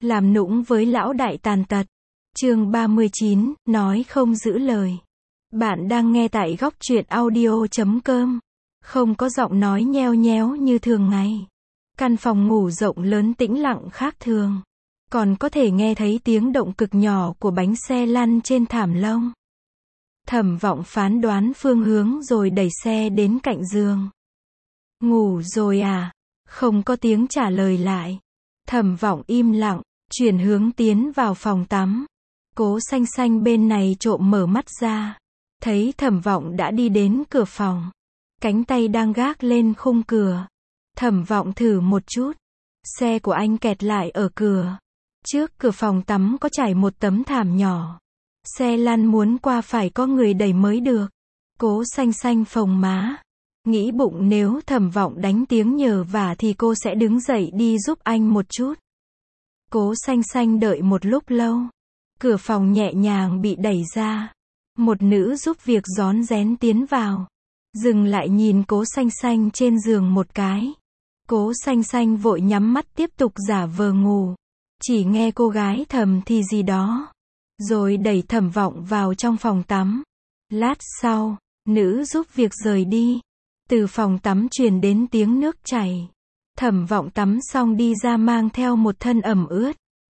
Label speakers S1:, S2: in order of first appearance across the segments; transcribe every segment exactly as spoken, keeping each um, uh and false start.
S1: Làm nũng với lão đại tàn tật. Chương ba mươi chín, nói không giữ lời. Bạn đang nghe tại góc truyện audio chấm com. Không có giọng nói nheo nhéo như thường ngày. Căn phòng ngủ rộng lớn tĩnh lặng khác thường. Còn có thể nghe thấy tiếng động cực nhỏ của bánh xe lăn trên thảm lông. Thẩm Vọng phán đoán phương hướng rồi đẩy xe đến cạnh giường. Ngủ rồi à? Không có tiếng trả lời lại. Thẩm Vọng im lặng, chuyển hướng tiến vào phòng tắm. Cố Xanh Xanh bên này trộm mở mắt ra. Thấy Thẩm Vọng đã đi đến cửa phòng. Cánh tay đang gác lên khung cửa. Thẩm Vọng thử một chút. Xe của anh kẹt lại ở cửa. Trước cửa phòng tắm có trải một tấm thảm nhỏ. Xe lăn muốn qua phải có người đẩy mới được. Cố Xanh Xanh phồng má. Nghĩ bụng nếu Thẩm Vọng đánh tiếng nhờ vả thì cô sẽ đứng dậy đi giúp anh một chút. Cố Xanh Xanh đợi một lúc lâu. Cửa phòng nhẹ nhàng bị đẩy ra. Một nữ giúp việc rón rén tiến vào. Dừng lại nhìn Cố Xanh Xanh trên giường một cái. Cố Xanh Xanh vội nhắm mắt tiếp tục giả vờ ngủ. Chỉ nghe cô gái thầm thì gì đó. Rồi đẩy Thẩm Vọng vào trong phòng tắm. Lát sau, nữ giúp việc rời đi. Từ phòng tắm truyền đến tiếng nước chảy. Thẩm Vọng tắm xong đi ra mang theo một thân ẩm ướt.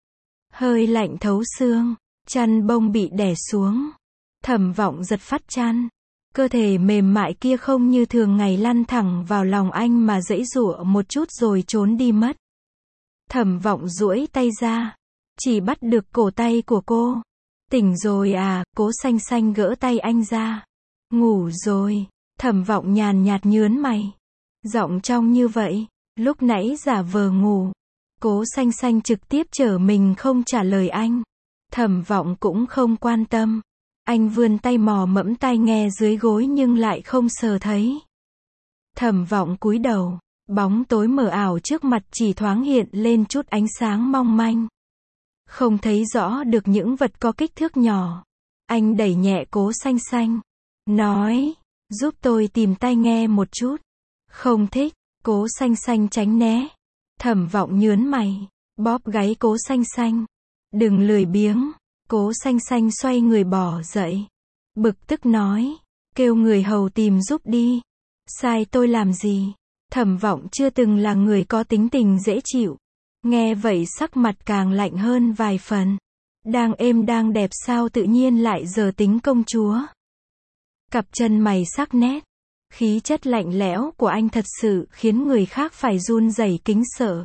S1: Hơi lạnh thấu xương, chăn bông bị đè xuống. Thẩm Vọng giật phát chăn. Cơ thể mềm mại kia không như thường ngày lăn thẳng vào lòng anh mà giãy giụa một chút rồi trốn đi mất. Thẩm Vọng duỗi tay ra, chỉ bắt được cổ tay của cô. Tỉnh rồi à? Cố Xanh Xanh gỡ tay anh ra. Ngủ rồi. Thẩm Vọng nhàn nhạt nhớn mày. Giọng trong như vậy, lúc nãy giả vờ ngủ. Cố Xanh Xanh trực tiếp trở mình không trả lời anh. Thẩm Vọng cũng không quan tâm. Anh vươn tay mò mẫm tai nghe dưới gối nhưng lại không sờ thấy. Thẩm Vọng cúi đầu, bóng tối mờ ảo trước mặt chỉ thoáng hiện lên chút ánh sáng mong manh. Không thấy rõ được những vật có kích thước nhỏ. Anh đẩy nhẹ Cố Xanh Xanh. Nói, giúp tôi tìm tai nghe một chút. Không thích. Cố Xanh Xanh tránh né. Thẩm Vọng nhớn mày, bóp gáy Cố Xanh Xanh. Đừng lười biếng. Cố Xanh Xanh xoay người bỏ dậy. Bực tức nói, kêu người hầu tìm giúp đi. Sai tôi làm gì? Thẩm Vọng chưa từng là người có tính tình dễ chịu. Nghe vậy sắc mặt càng lạnh hơn vài phần. Đang êm đang đẹp sao tự nhiên lại giờ tính công chúa. Cặp chân mày sắc nét. Khí chất lạnh lẽo của anh thật sự khiến người khác phải run rẩy kính sợ.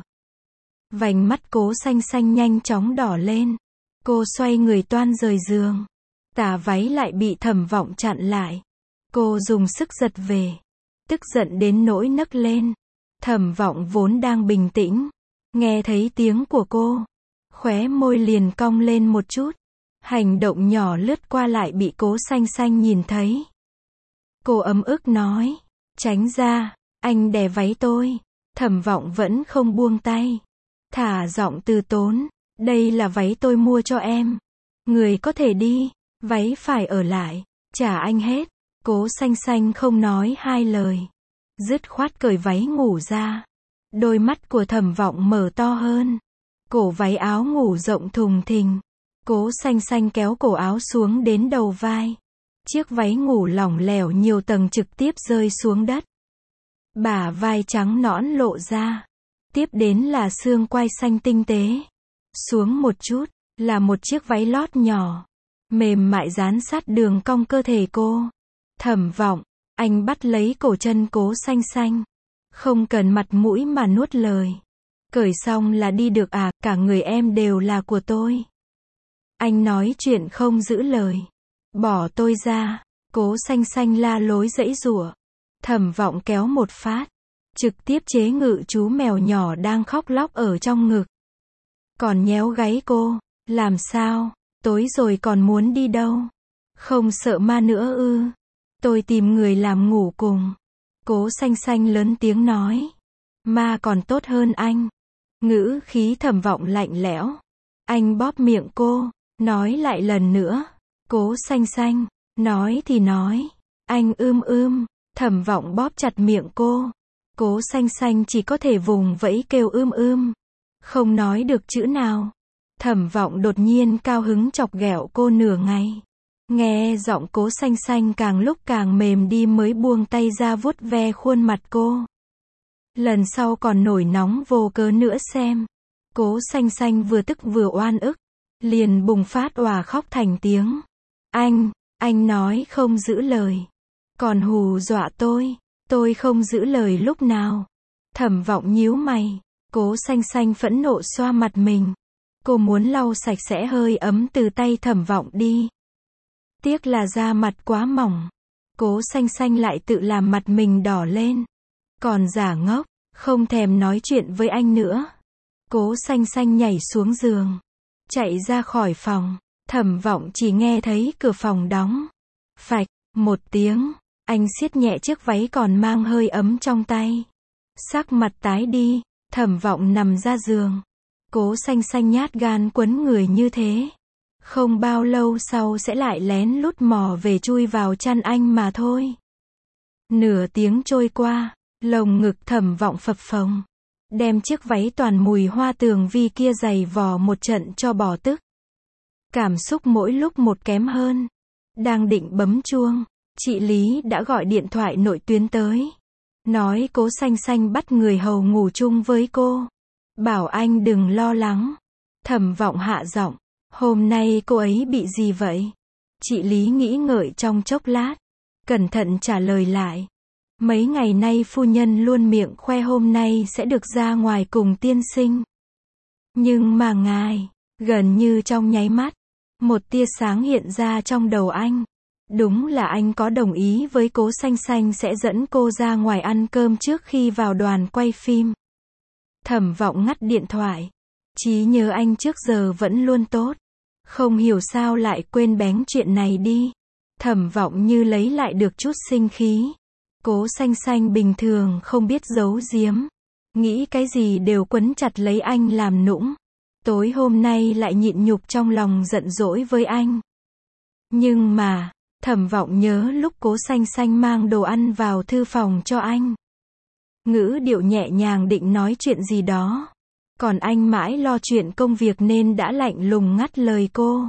S1: Vành mắt Cố Xanh Xanh nhanh chóng đỏ lên. Cô xoay người toan rời giường. Tà váy lại bị Thẩm Vọng chặn lại. Cô dùng sức giật về. Tức giận đến nỗi nấc lên. Thẩm Vọng vốn đang bình tĩnh. Nghe thấy tiếng của cô. Khóe môi liền cong lên một chút. Hành động nhỏ lướt qua lại bị Cố Xanh Xanh nhìn thấy. Cô ấm ức nói. Tránh ra, anh đè váy tôi. Thẩm Vọng vẫn không buông tay. Thả giọng từ tốn. Đây là váy tôi mua cho em. Người có thể đi, váy phải ở lại. Trả anh hết. Cố Xanh Xanh không nói hai lời. Dứt khoát cởi váy ngủ ra. Đôi mắt của Thẩm Vọng mở to hơn. Cổ váy áo ngủ rộng thùng thình. Cố Xanh Xanh kéo cổ áo xuống đến đầu vai. Chiếc váy ngủ lỏng lẻo nhiều tầng trực tiếp rơi xuống đất. Bả vai trắng nõn lộ ra. Tiếp đến là xương quai xanh tinh tế. Xuống một chút, là một chiếc váy lót nhỏ. Mềm mại dán sát đường cong cơ thể cô. Thẩm Vọng, anh bắt lấy cổ chân Cố Xanh Xanh. Không cần mặt mũi mà nuốt lời. Cởi xong là đi được à, cả người em đều là của tôi. Anh nói chuyện không giữ lời. Bỏ tôi ra. Cố Xanh Xanh la lối giãy giụa. Thẩm Vọng kéo một phát. Trực tiếp chế ngự chú mèo nhỏ đang khóc lóc ở trong ngực. Còn nhéo gáy cô. Làm sao? Tối rồi còn muốn đi đâu? Không sợ ma nữa ư? Tôi tìm người làm ngủ cùng. Cố Xanh Xanh lớn tiếng nói. Ma còn tốt hơn anh. Ngữ khí Thẩm Vọng lạnh lẽo. Anh bóp miệng cô. Nói lại lần nữa. Cố Xanh Xanh. Nói thì nói. Anh ưm ưm. Thẩm Vọng bóp chặt miệng cô. Cố Xanh Xanh chỉ có thể vùng vẫy kêu ưm ưm. Không nói được chữ nào. Thẩm Vọng đột nhiên cao hứng chọc ghẹo cô nửa ngày. Nghe giọng Cố Xanh Xanh càng lúc càng mềm đi mới buông tay ra vuốt ve khuôn mặt cô. Lần sau còn nổi nóng vô cớ nữa xem. Cố Xanh Xanh vừa tức vừa oan ức, liền bùng phát òa khóc thành tiếng. Anh, anh nói không giữ lời. Còn hù dọa tôi, tôi không giữ lời lúc nào. Thẩm Vọng nhíu mày, Cố Xanh Xanh phẫn nộ xoa mặt mình. Cô muốn lau sạch sẽ hơi ấm từ tay Thẩm Vọng đi. Tiếc là da mặt quá mỏng. Cố Xanh Xanh lại tự làm mặt mình đỏ lên. Còn giả ngốc, không thèm nói chuyện với anh nữa. Cố Xanh Xanh nhảy xuống giường, chạy ra khỏi phòng. Thẩm Vọng chỉ nghe thấy cửa phòng đóng. Phạch, một tiếng, anh siết nhẹ chiếc váy còn mang hơi ấm trong tay. Sắc mặt tái đi, Thẩm Vọng nằm ra giường. Cố Xanh Xanh nhát gan quấn người như thế. Không bao lâu sau sẽ lại lén lút mò về chui vào chăn anh mà thôi. Nửa tiếng trôi qua, lồng ngực Thẩm Vọng phập phồng. Đem chiếc váy toàn mùi hoa tường vi kia giày vò một trận cho bỏ tức. Cảm xúc mỗi lúc một kém hơn. Đang định bấm chuông, chị Lý đã gọi điện thoại nội tuyến tới. Nói Cố Xanh Xanh bắt người hầu ngủ chung với cô. Bảo anh đừng lo lắng. Thẩm Vọng hạ giọng. Hôm nay cô ấy bị gì vậy? Chị Lý nghĩ ngợi trong chốc lát. Cẩn thận trả lời lại. Mấy ngày nay phu nhân luôn miệng khoe hôm nay sẽ được ra ngoài cùng tiên sinh. Nhưng mà ngài, gần như trong nháy mắt, một tia sáng hiện ra trong đầu anh. Đúng là anh có đồng ý với Cố Xanh Xanh sẽ dẫn cô ra ngoài ăn cơm trước khi vào đoàn quay phim. Thẩm Vọng ngắt điện thoại. Trí nhớ anh trước giờ vẫn luôn tốt. Không hiểu sao lại quên bén chuyện này đi. Thẩm Vọng như lấy lại được chút sinh khí. Cố Xanh Xanh bình thường không biết giấu giếm. Nghĩ cái gì đều quấn chặt lấy anh làm nũng. Tối hôm nay lại nhịn nhục trong lòng giận dỗi với anh. Nhưng mà, Thẩm Vọng nhớ lúc Cố Xanh Xanh mang đồ ăn vào thư phòng cho anh. Ngữ điệu nhẹ nhàng định nói chuyện gì đó. Còn anh mãi lo chuyện công việc nên đã lạnh lùng ngắt lời cô.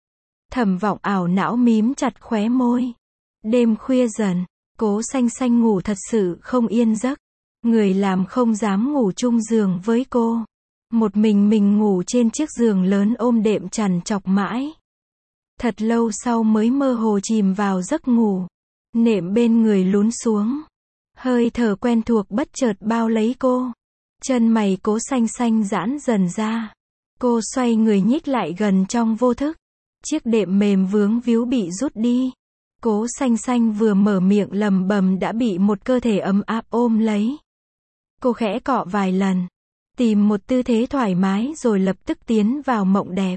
S1: Thẩm Vọng ảo não mím chặt khóe môi. Đêm khuya dần, Cố Xanh Xanh ngủ thật sự không yên giấc. Người làm không dám ngủ chung giường với cô. Một mình mình ngủ trên chiếc giường lớn ôm đệm trằn trọc mãi. Thật lâu sau mới mơ hồ chìm vào giấc ngủ. Nệm bên người lún xuống. Hơi thở quen thuộc bất chợt bao lấy cô. Chân mày Cố Xanh Xanh giãn dần ra. Cô xoay người nhích lại gần trong vô thức. Chiếc đệm mềm vướng víu bị rút đi. Cố Xanh Xanh vừa mở miệng lầm bầm đã bị một cơ thể ấm áp ôm lấy. Cô khẽ cọ vài lần. Tìm một tư thế thoải mái rồi lập tức tiến vào mộng đẹp.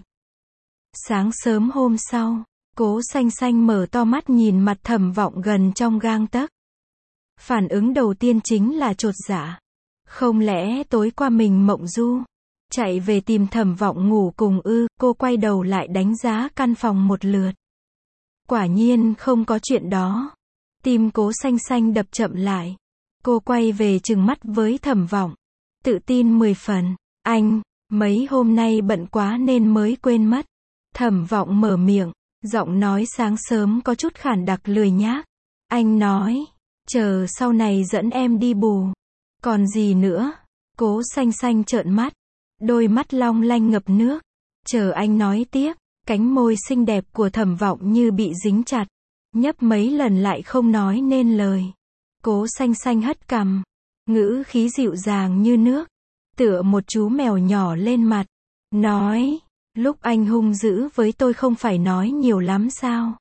S1: Sáng sớm hôm sau, Cố Xanh Xanh mở to mắt nhìn mặt Thẩm Vọng gần trong gang tấc. Phản ứng đầu tiên chính là chột dạ. Không lẽ tối qua mình mộng du? Chạy về tìm Thẩm Vọng ngủ cùng ư? Cô quay đầu lại đánh giá căn phòng một lượt. Quả nhiên không có chuyện đó. Tim Cố Xanh Xanh đập chậm lại. Cô quay về trừng mắt với Thẩm Vọng. Tự tin mười phần. Anh, mấy hôm nay bận quá nên mới quên mất. Thẩm Vọng mở miệng, giọng nói sáng sớm có chút khản đặc lười nhác. Anh nói, chờ sau này dẫn em đi bù. Còn gì nữa? Cố Xanh Xanh trợn mắt. Đôi mắt long lanh ngập nước. Chờ anh nói tiếp. Cánh môi xinh đẹp của Thẩm Vọng như bị dính chặt. Nhấp mấy lần lại không nói nên lời. Cố Xanh Xanh hất cằm. Ngữ khí dịu dàng như nước. Tựa một chú mèo nhỏ lên mặt. Nói, lúc anh hung dữ với tôi không phải nói nhiều lắm sao?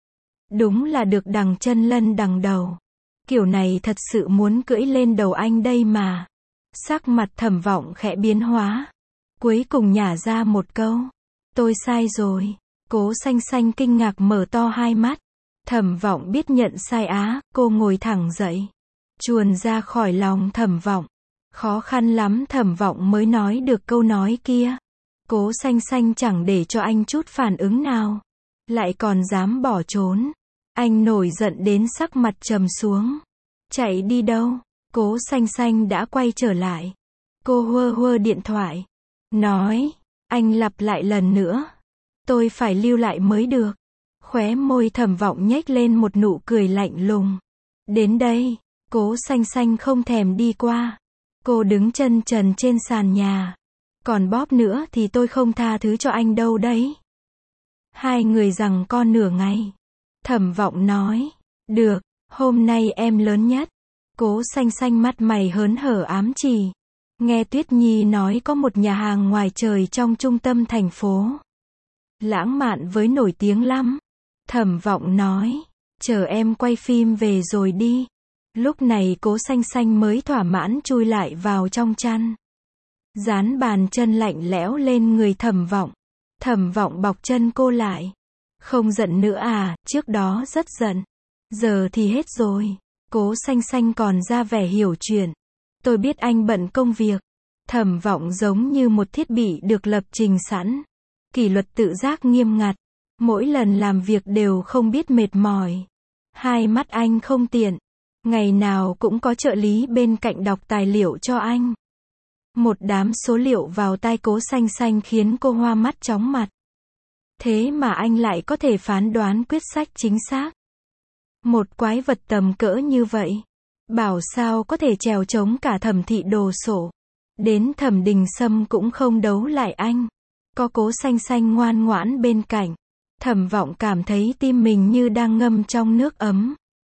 S1: Đúng là được đằng chân lân đằng đầu. Kiểu này thật sự muốn cưỡi lên đầu anh đây mà. Sắc mặt Thẩm Vọng khẽ biến hóa. Cuối cùng nhả ra một câu. Tôi sai rồi. Cố Xanh Xanh kinh ngạc mở to hai mắt. Thẩm Vọng biết nhận sai á, cô ngồi thẳng dậy. Chuồn ra khỏi lòng Thẩm Vọng. Khó khăn lắm Thẩm Vọng mới nói được câu nói kia. Cố Xanh Xanh chẳng để cho anh chút phản ứng nào. Lại còn dám bỏ trốn. Anh nổi giận đến sắc mặt trầm xuống. Chạy đi đâu? Cố Xanh Xanh đã quay trở lại. Cô hơ hơ điện thoại. Nói, Anh lặp lại lần nữa. Tôi phải lưu lại mới được. Khóe môi Thẩm Vọng nhếch lên một nụ cười lạnh lùng. Đến đây, Cố Xanh Xanh không thèm đi qua. Cô đứng chân trần trên sàn nhà. Còn bóp nữa thì tôi không tha thứ cho anh đâu đấy. Hai người giằng co nửa ngày. Thẩm Vọng nói. Được, hôm nay em lớn nhất. Cố Xanh Xanh mắt mày hớn hở ám chỉ. Nghe Tuyết Nhi nói có một nhà hàng ngoài trời trong trung tâm thành phố. Lãng mạn với nổi tiếng lắm. Thẩm Vọng nói. Chờ em quay phim về rồi đi. Lúc này Cố Xanh Xanh mới thỏa mãn chui lại vào trong chăn. Dán bàn chân lạnh lẽo lên người Thẩm Vọng. Thẩm Vọng bọc chân cô lại. Không giận nữa à, trước đó rất giận. Giờ thì hết rồi. Cố Xanh Xanh còn ra vẻ hiểu chuyện. Tôi biết anh bận công việc. Thẩm Vọng giống như một thiết bị được lập trình sẵn. Kỷ luật tự giác nghiêm ngặt. Mỗi lần làm việc đều không biết mệt mỏi. Hai mắt anh không tiện. Ngày nào cũng có trợ lý bên cạnh đọc tài liệu cho anh. Một đám số liệu vào tai Cố Xanh Xanh khiến cô hoa mắt chóng mặt. Thế mà anh lại có thể phán đoán quyết sách chính xác. Một quái vật tầm cỡ như vậy. Bảo sao có thể trèo chống cả Thẩm thị đồ sổ. Đến Thẩm Đình Sâm cũng không đấu lại anh. Có Cố Xanh Xanh ngoan ngoãn bên cạnh. Thẩm Vọng cảm thấy tim mình như đang ngâm trong nước ấm.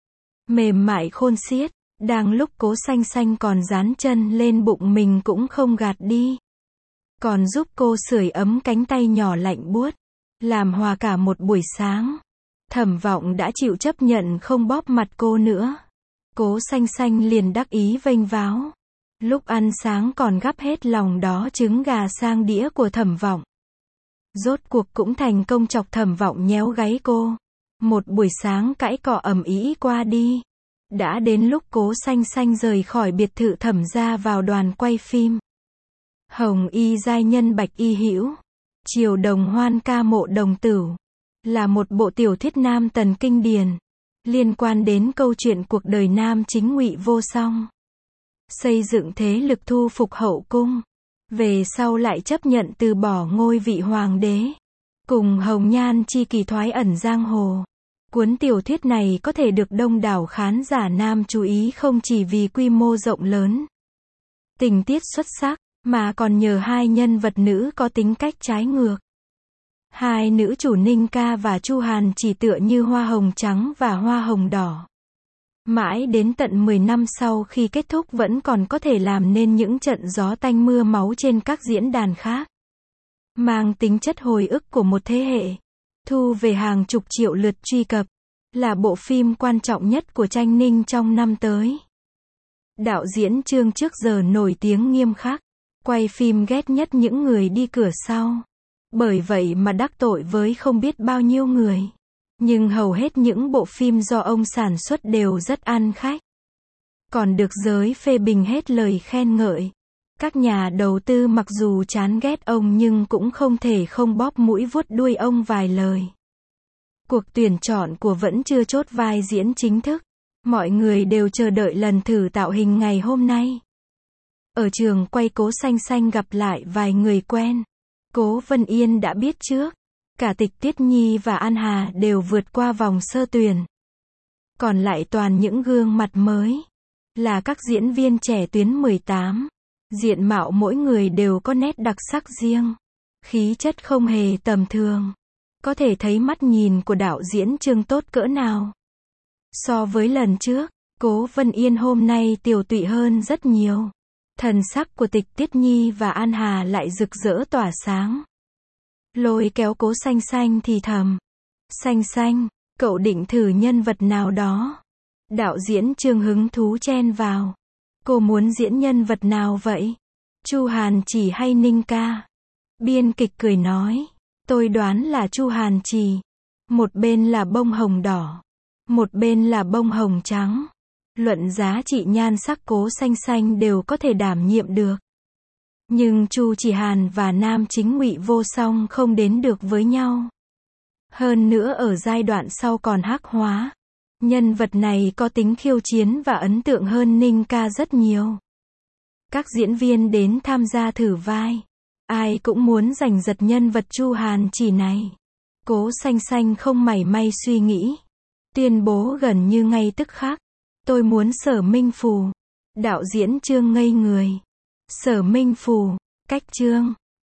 S1: Mềm mại khôn xiết. Đang lúc Cố Xanh Xanh còn dán chân lên bụng mình cũng không gạt đi. Còn giúp cô sưởi ấm cánh tay nhỏ lạnh buốt. Làm hòa cả một buổi sáng. Thẩm Vọng đã chịu chấp nhận không bóp mặt cô nữa. Cố Xanh Xanh liền đắc ý vênh váo. Lúc ăn sáng còn gắp hết lòng đó trứng gà sang đĩa của Thẩm Vọng. Rốt cuộc cũng thành công chọc Thẩm Vọng nhéo gáy cô. Một buổi sáng cãi cọ ầm ĩ qua đi. Đã đến lúc Cố Xanh Xanh rời khỏi biệt thự Thẩm gia vào đoàn quay phim. Hồng y giai nhân bạch y hữu. Triều đồng hoan ca mộ đồng tửu. Là một bộ tiểu thuyết nam tần kinh điển. Liên quan đến câu chuyện cuộc đời nam chính Ngụy Vô Song. Xây dựng thế lực thu phục hậu cung. Về sau lại chấp nhận từ bỏ ngôi vị hoàng đế. Cùng hồng nhan chi kỳ thoái ẩn giang hồ. Cuốn tiểu thuyết này có thể được đông đảo khán giả nam chú ý không chỉ vì quy mô rộng lớn, tình tiết xuất sắc, mà còn nhờ hai nhân vật nữ có tính cách trái ngược. Hai nữ chủ Ninh Ca và Chu Hàn chỉ tựa như hoa hồng trắng và hoa hồng đỏ. Mãi đến tận mười năm sau khi kết thúc vẫn còn có thể làm nên những trận gió tanh mưa máu trên các diễn đàn khác. Mang tính chất hồi ức của một thế hệ. Thu về hàng chục triệu lượt truy cập. Là bộ phim quan trọng nhất của Tranh Ninh trong năm tới. Đạo diễn Trương trước giờ nổi tiếng nghiêm khắc. Quay phim ghét nhất những người đi cửa sau. Bởi vậy mà đắc tội với không biết bao nhiêu người. Nhưng hầu hết những bộ phim do ông sản xuất đều rất ăn khách. Còn được giới phê bình hết lời khen ngợi. Các nhà đầu tư mặc dù chán ghét ông nhưng cũng không thể không bóp mũi vuốt đuôi ông vài lời. Cuộc tuyển chọn của vẫn chưa chốt vai diễn chính thức. Mọi người đều chờ đợi lần thử tạo hình ngày hôm nay. Ở trường quay Cố Xanh Xanh gặp lại vài người quen. Cố Vân Yên đã biết trước. Cả Tịch Tuyết Nhi và An Hà đều vượt qua vòng sơ tuyển. Còn lại toàn những gương mặt mới. Là các diễn viên trẻ tuyến mười tám. Diện mạo mỗi người đều có nét đặc sắc riêng. Khí chất không hề tầm thường. Có thể thấy mắt nhìn của đạo diễn Trương tốt cỡ nào. So với lần trước, Cố Vân Yên hôm nay tiều tụy hơn rất nhiều. Thần sắc của Tịch Tuyết Nhi và An Hà lại rực rỡ tỏa sáng. Lôi kéo Cố Xanh Xanh thì thầm. Xanh Xanh, cậu định thử nhân vật nào đó? Đạo diễn Trương hứng thú chen vào. Cô muốn diễn nhân vật nào vậy? Chu Hàn Chỉ hay Ninh Ca? Biên kịch cười nói. Tôi đoán là Chu Hàn Chỉ. Một bên là bông hồng đỏ. Một bên là bông hồng trắng. Luận giá trị nhan sắc Cố Xanh Xanh đều có thể đảm nhiệm được. Nhưng Chu Chỉ Hàn và nam chính Ngụy Vô Song không đến được với nhau. Hơn nữa ở giai đoạn sau còn hắc hóa. Nhân vật này có tính khiêu chiến và ấn tượng hơn Ninh Ca rất nhiều. Các diễn viên đến tham gia thử vai. Ai cũng muốn giành giật nhân vật Chu Hàn Chỉ này. Cố Xanh Xanh không mảy may suy nghĩ. Tuyên bố gần như ngay tức khắc. Tôi muốn Sở Minh Phù. Đạo diễn Trương ngây người. Sở Minh Phù, cách Trương.